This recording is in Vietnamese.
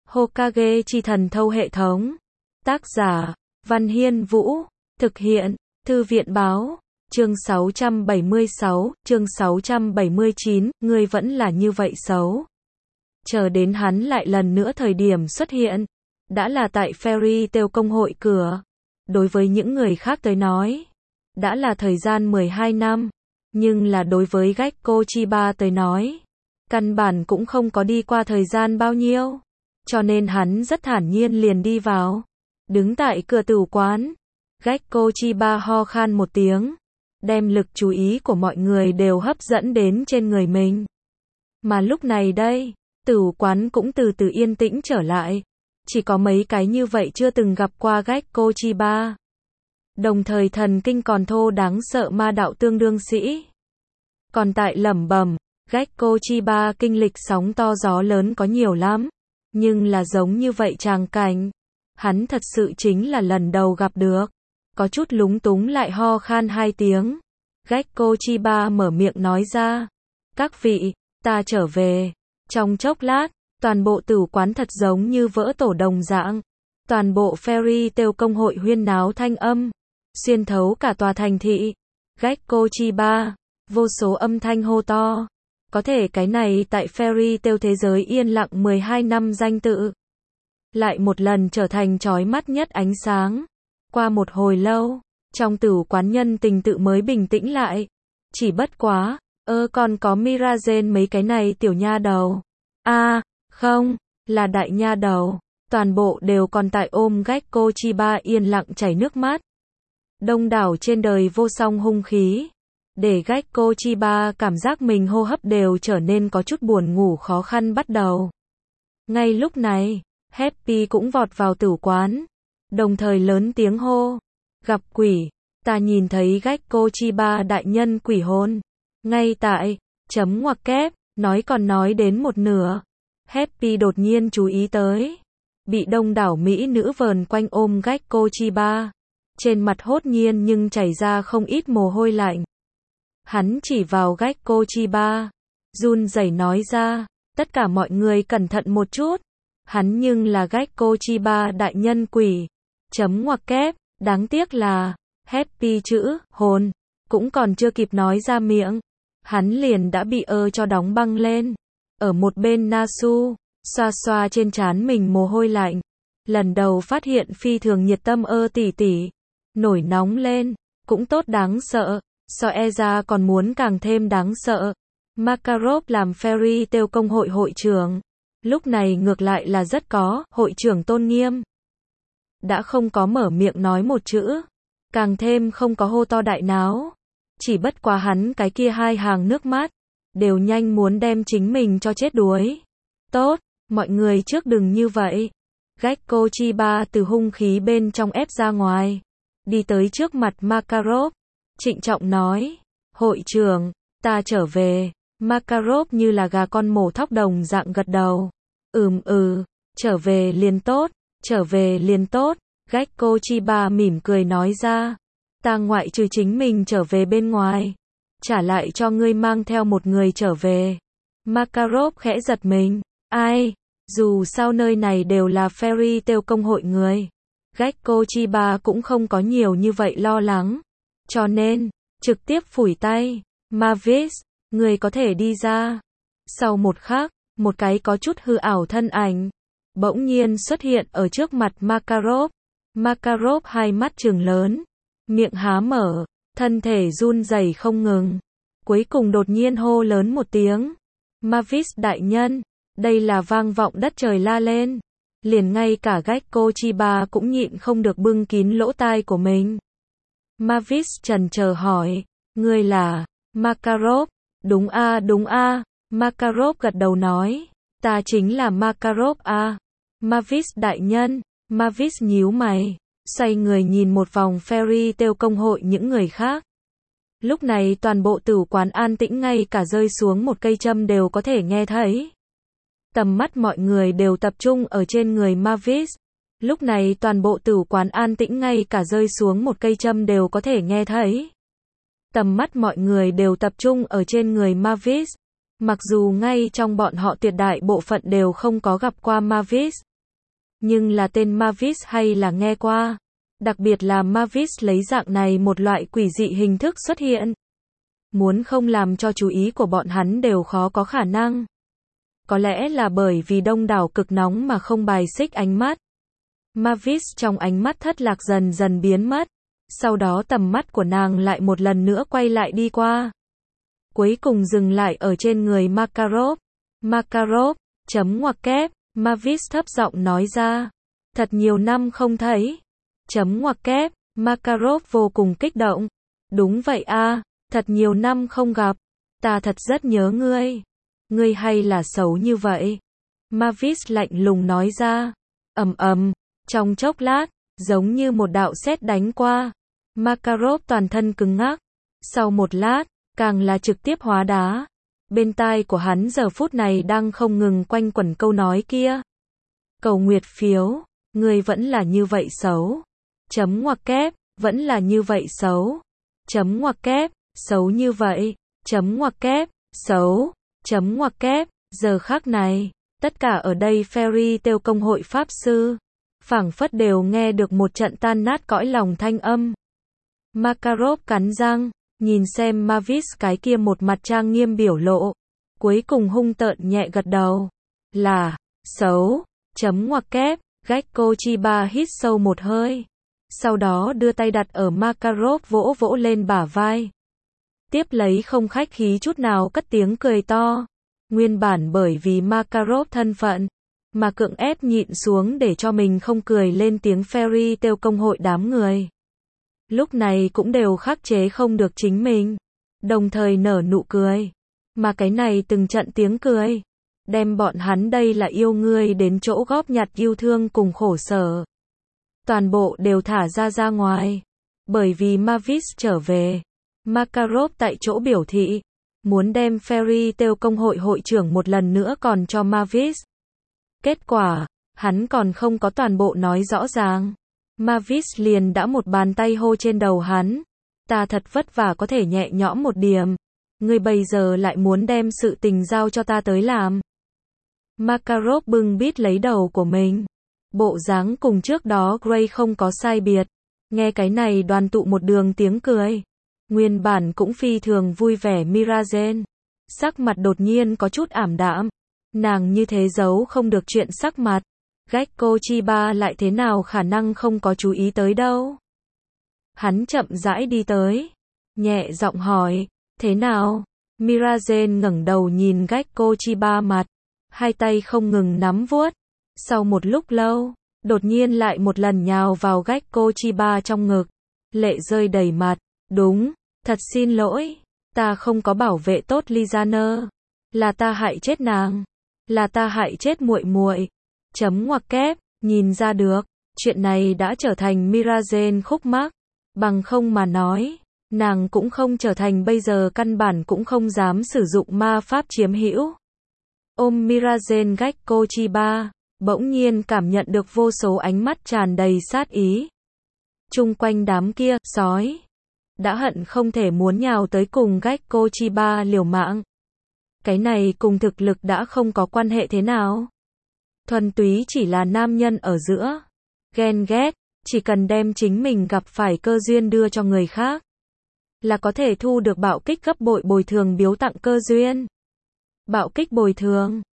Hokage chi thần thâu hệ thống. Tác giả, Văn Hiên Vũ. Thực hiện, Thư viện báo. Chương 676, chương 679, ngươi vẫn là như vậy xấu. Chờ đến hắn lại lần nữa thời điểm xuất hiện, đã là tại Fairy Tail công hội cửa. Đối với những người khác tới nói, đã là thời gian 12 năm, nhưng là đối với Gekko Chiba tới nói, căn bản cũng không có đi qua thời gian bao nhiêu, cho nên hắn rất thản nhiên liền đi vào, đứng tại cửa tử quán. Gekko Chiba ho khan một tiếng, đem lực chú ý của mọi người đều hấp dẫn đến trên người mình. Mà lúc này đây, tử quán cũng từ từ yên tĩnh trở lại, chỉ có mấy cái như vậy chưa từng gặp qua Gekko Chiba. Đồng thời thần kinh còn thô đáng sợ ma đạo tương đương sĩ. Còn tại lẩm bẩm, Gekko Chiba kinh lịch sóng to gió lớn có nhiều lắm, nhưng là giống như vậy tràng cảnh, hắn thật sự chính là lần đầu gặp được. Có chút lúng túng lại ho khan hai tiếng. Gekko Chiba mở miệng nói ra, các vị, ta trở về. Trong chốc lát, toàn bộ tử quán thật giống như vỡ tổ đồng dạng. Toàn bộ Fairy Tail công hội huyên náo thanh âm, xuyên thấu cả tòa thành thị. Gekko Chiba, vô số âm thanh hô to. Có thể cái này tại Fairy Tail thế giới yên lặng 12 năm danh tự, lại một lần trở thành chói mắt nhất ánh sáng. Qua một hồi lâu, trong tử quán nhân tình tự mới bình tĩnh lại. Chỉ bất quá, còn có Mirazen mấy cái này tiểu nha đầu. Không, là đại nha đầu. Toàn bộ đều còn tại ôm Gekko Chiba yên lặng chảy nước mắt. Đông đảo trên đời vô song hung khí, để Gekko Chiba cảm giác mình hô hấp đều trở nên có chút buồn ngủ khó khăn bắt đầu. Ngay lúc này, Happy cũng vọt vào tử quán, đồng thời lớn tiếng hô, gặp quỷ, ta nhìn thấy Gekko Chiba đại nhân quỷ hồn. Ngay tại, chấm ngoặc kép, nói còn nói đến một nửa. Happy đột nhiên chú ý tới, bị đông đảo mỹ nữ vờn quanh ôm Gekko Chiba. Trên mặt hốt nhiên nhưng chảy ra không ít mồ hôi lạnh. Hắn chỉ vào Gekko Chiba, run rẩy nói ra, tất cả mọi người cẩn thận một chút. Hắn nhưng là Gekko Chiba đại nhân quỷ. Chấm ngoặc kép, đáng tiếc là, Happy chữ, hồn, cũng còn chưa kịp nói ra miệng. Hắn liền đã bị cho đóng băng lên. Ở một bên Nasu, xoa xoa trên trán mình mồ hôi lạnh. Lần đầu phát hiện phi thường nhiệt tâm tỷ tỷ. Nổi nóng lên, cũng tốt đáng sợ. So ra còn muốn càng thêm đáng sợ. Makarov làm Fairy Tail công hội hội trưởng. Lúc này ngược lại là rất có, hội trưởng tôn nghiêm. Đã không có mở miệng nói một chữ, càng thêm không có hô to đại náo. Chỉ bất quá hắn cái kia hai hàng nước mắt, đều nhanh muốn đem chính mình cho chết đuối. Tốt, mọi người trước đừng như vậy. Gekko Chiba từ hung khí bên trong ép ra ngoài, đi tới trước mặt Makarov, trịnh trọng nói, hội trưởng, ta trở về. Makarov như là gà con mổ thóc đồng dạng gật đầu. Trở về liền tốt, trở về liền tốt. Gekko Chiba mỉm cười nói ra, ta ngoại trừ chính mình trở về bên ngoài, trả lại cho ngươi mang theo một người trở về. Makarov khẽ giật mình, ai, dù sao nơi này đều là Fairy Tail công hội người. Gekko Chiba cũng không có nhiều như vậy lo lắng, cho nên, trực tiếp phủi tay, Mavis, người có thể đi ra. Sau một khắc, một cái có chút hư ảo thân ảnh bỗng nhiên xuất hiện ở trước mặt Makarov. Makarov hai mắt trừng lớn, miệng há mở, thân thể run rẩy không ngừng. Cuối cùng đột nhiên hô lớn một tiếng, Mavis đại nhân. Đây là vang vọng đất trời la lên. Liền ngay cả Gekko Chiba cũng nhịn không được bưng kín lỗ tai của mình. Mavis chần chờ hỏi, ngươi là Makarov? Đúng a. Makarov gật đầu nói, ta chính là Makarov a. Mavis đại nhân. Mavis nhíu mày, xoay người nhìn một vòng Fairy Tail công hội những người khác. Lúc này toàn bộ tử quán an tĩnh, ngay cả rơi xuống một cây châm đều có thể nghe thấy. Tầm mắt mọi người đều tập trung ở trên người Mavis. Lúc này toàn bộ tử quán an tĩnh, ngay cả rơi xuống một cây châm đều có thể nghe thấy. Tầm mắt mọi người đều tập trung ở trên người Mavis. Mặc dù ngay trong bọn họ tuyệt đại bộ phận đều không có gặp qua Mavis, Nhưng là tên Mavis hay là nghe qua. Đặc biệt là Mavis lấy dạng này một loại quỷ dị hình thức xuất hiện. Muốn không làm cho chú ý của bọn hắn đều khó có khả năng. Có lẽ là bởi vì đông đảo cực nóng mà không bài xích ánh mắt. Mavis trong ánh mắt thất lạc dần dần biến mất. Sau đó tầm mắt của nàng lại một lần nữa quay lại đi qua. Cuối cùng dừng lại ở trên người Makarov. Makarov, chấm ngoặc kép, Mavis thấp giọng nói ra. Thật nhiều năm không thấy. Chấm ngoặc kép, Makarov vô cùng kích động. Đúng vậy a, thật nhiều năm không gặp. Ta thật rất nhớ ngươi. Ngươi hay là xấu như vậy? Mavis lạnh lùng nói ra. Trong chốc lát, giống như một đạo sét đánh qua. Makarov toàn thân cứng ngắc. Sau một lát, càng là trực tiếp hóa đá. Bên tai của hắn giờ phút này đang không ngừng quanh quẩn câu nói kia. Cầu nguyệt phiếu, ngươi vẫn là như vậy xấu. Chấm ngoặc kép, vẫn là như vậy xấu. Chấm ngoặc kép, xấu như vậy. Chấm ngoặc kép, xấu. Chấm ngoặc kép, giờ khắc này, tất cả ở đây Fairy Tail công hội pháp sư, phảng phất đều nghe được một trận tan nát cõi lòng thanh âm. Makarov cắn răng, nhìn xem Mavis cái kia một mặt trang nghiêm biểu lộ, cuối cùng hung tợn nhẹ gật đầu. Là, xấu, chấm ngoặc kép, Gekko Chiba hít sâu một hơi. Sau đó đưa tay đặt ở Makarov vỗ vỗ lên bả vai. Tiếp lấy không khách khí chút nào cất tiếng cười to. Nguyên bản bởi vì Makarov thân phận, mà cưỡng ép nhịn xuống để cho mình không cười lên tiếng Fairy Tail công hội đám người. Lúc này cũng đều khắc chế không được chính mình, đồng thời nở nụ cười. Mà cái này từng trận tiếng cười, đem bọn hắn đây là yêu ngươi đến chỗ góp nhặt yêu thương cùng khổ sở. Toàn bộ đều thả ra ngoài. Bởi vì Mavis trở về. Makarov tại chỗ biểu thị, muốn đem Fairy Tail công hội hội trưởng một lần nữa còn cho Mavis. Kết quả, hắn còn không có toàn bộ nói rõ ràng. Mavis liền đã một bàn tay hô trên đầu hắn. Ta thật vất vả có thể nhẹ nhõm một điểm. Ngươi bây giờ lại muốn đem sự tình giao cho ta tới làm. Makarov bưng bít lấy đầu của mình. Bộ dáng cùng trước đó Gray không có sai biệt. Nghe cái này đoàn tụ một đường tiếng cười. Nguyên bản cũng phi thường vui vẻ Mirazen. Sắc mặt đột nhiên có chút ảm đạm. Nàng như thế giấu không được chuyện sắc mặt. Gekko Chiba lại thế nào khả năng không có chú ý tới đâu. Hắn chậm rãi đi tới. Nhẹ giọng hỏi. Thế nào? Mirazen ngẩng đầu nhìn Gekko Chiba mặt. Hai tay không ngừng nắm vuốt. Sau một lúc lâu, đột nhiên lại một lần nhào vào Gekko Chiba trong ngực. Lệ rơi đầy mặt. Đúng. Thật xin lỗi, ta không có bảo vệ tốt Lizaner, là ta hại chết nàng, là ta hại chết muội muội. Chấm ngoặc kép, nhìn ra được, chuyện này đã trở thành Mirazen khúc mắc, bằng không mà nói, nàng cũng không trở thành bây giờ căn bản cũng không dám sử dụng ma pháp chiếm hữu. Ôm Mirazen Gekko Chiba, bỗng nhiên cảm nhận được vô số ánh mắt tràn đầy sát ý. Chung quanh đám kia, sói đã hận không thể muốn nhào tới cùng Gekko Chiba liều mạng. Cái này cùng thực lực đã không có quan hệ thế nào. Thuần túy chỉ là nam nhân ở giữa. Ghen ghét, chỉ cần đem chính mình gặp phải cơ duyên đưa cho người khác, là có thể thu được bạo kích gấp bội bồi thường biếu tặng cơ duyên. Bạo kích bồi thường,